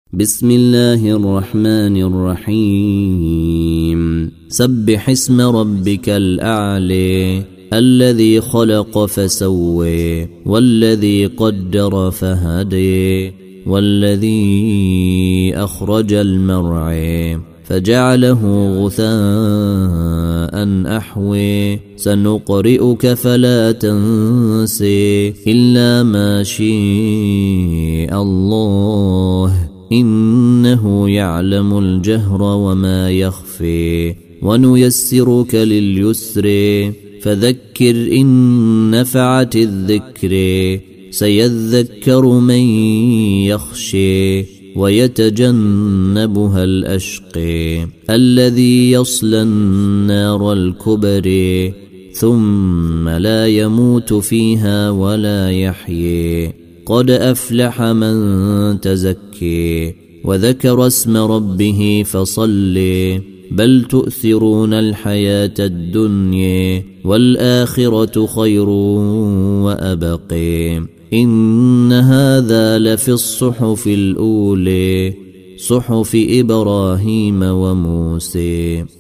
بسم الله الرحمن الرحيم سبح اسم ربك الأعلى الذي خلق فسوى والذي قدر فهدي والذي أخرج المرعى فجعله غثاء أحوي سنقرئك فلا تنسي إلا ما شاء الله إنه يعلم الجهر وما يخفي ونيسرك لليسر فذكر إن نفعت الذكر سيذكر من يخشي ويتجنبها الأشقى الذي يصلى النار الكبرى ثم لا يموت فيها ولا يحيي قد أفلح من تزكي وذكر اسم ربه فصلي بل تؤثرون الحياة الدنيا والآخرة خير وأبقي إن هذا لفي الصحف الأولى صحف إبراهيم وموسى.